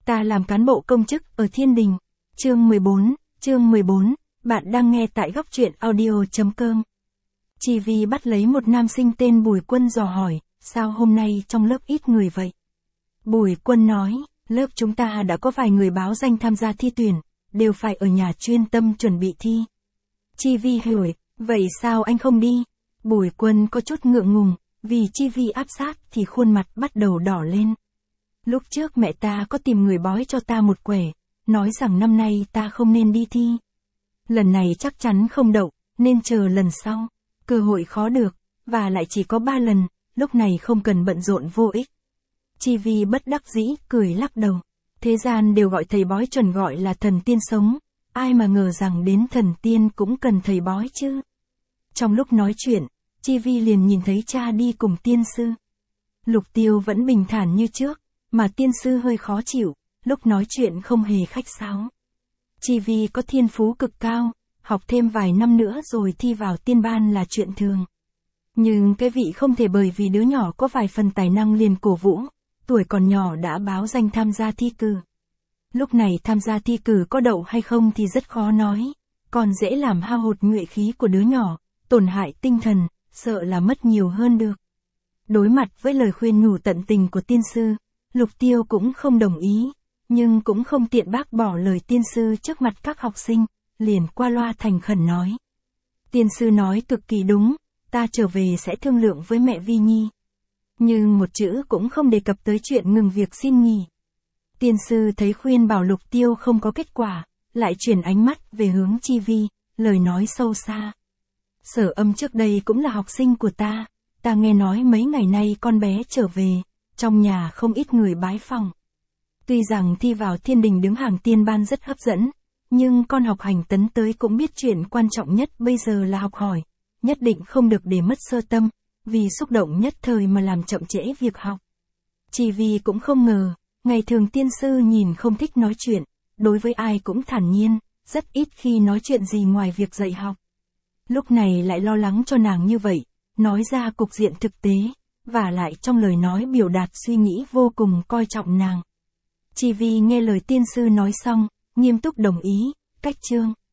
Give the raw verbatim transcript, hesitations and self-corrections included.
Ta làm cán bộ công chức ở Thiên Đình. Chương mười bốn, chương mười bốn, bạn đang nghe tại góc truyện audio.com. Chi Vi bắt lấy một nam sinh tên Bùi Quân dò hỏi, sao hôm nay trong lớp ít người vậy? Bùi Quân nói, lớp chúng ta đã có vài người báo danh tham gia thi tuyển, đều phải ở nhà chuyên tâm chuẩn bị thi. Chi Vi hỏi, vậy sao anh không đi? Bùi Quân có chút ngượng ngùng, vì Chi Vi áp sát thì khuôn mặt bắt đầu đỏ lên. Lúc trước mẹ ta có tìm người bói cho ta một quẻ, nói rằng năm nay ta không nên đi thi. Lần này chắc chắn không đậu, nên chờ lần sau. Cơ hội khó được, và lại chỉ có ba lần, lúc này không cần bận rộn vô ích. Chi Vi bất đắc dĩ, cười lắc đầu. Thế gian đều gọi thầy bói chuẩn gọi là thần tiên sống, ai mà ngờ rằng đến thần tiên cũng cần thầy bói chứ. Trong lúc nói chuyện, Chi Vi liền nhìn thấy cha đi cùng tiên sư. Lục Tiêu vẫn bình thản như trước, mà tiên sư hơi khó chịu, lúc nói chuyện không hề khách sáo. Chi Vi có thiên phú cực cao, học thêm vài năm nữa rồi thi vào tiên ban là chuyện thường. Nhưng cái vị không thể bởi vì đứa nhỏ có vài phần tài năng liền cổ vũ, tuổi còn nhỏ đã báo danh tham gia thi cử. Lúc này tham gia thi cử có đậu hay không thì rất khó nói, còn dễ làm hao hụt nhuệ khí của đứa nhỏ, tổn hại tinh thần, sợ là mất nhiều hơn được. Đối mặt với lời khuyên nhủ tận tình của tiên sư, Lục Tiêu cũng không đồng ý, nhưng cũng không tiện bác bỏ lời tiên sư trước mặt các học sinh, liền qua loa thành khẩn nói. Tiên sư nói cực kỳ đúng, ta trở về sẽ thương lượng với mẹ Vi Nhi. Nhưng một chữ cũng không đề cập tới chuyện ngừng việc xin nghỉ. Tiên sư thấy khuyên bảo Lục Tiêu không có kết quả, lại chuyển ánh mắt về hướng Chi Vi, lời nói sâu xa. Sở Âm trước đây cũng là học sinh của ta, ta nghe nói mấy ngày nay con bé trở về, trong nhà không ít người bái phỏng. Tuy rằng thi vào Thiên Đình đứng hàng tiên ban rất hấp dẫn, nhưng con học hành tấn tới cũng biết chuyện quan trọng nhất bây giờ là học hỏi, nhất định không được để mất sơ tâm, vì xúc động nhất thời mà làm chậm trễ việc học. Chi Vi cũng không ngờ, ngày thường tiên sư nhìn không thích nói chuyện, đối với ai cũng thản nhiên, rất ít khi nói chuyện gì ngoài việc dạy học. Lúc này lại lo lắng cho nàng như vậy, nói ra cục diện thực tế, và lại trong lời nói biểu đạt suy nghĩ vô cùng coi trọng nàng. Chi Vi nghe lời tiên sư nói xong, nghiêm túc đồng ý, cách chương.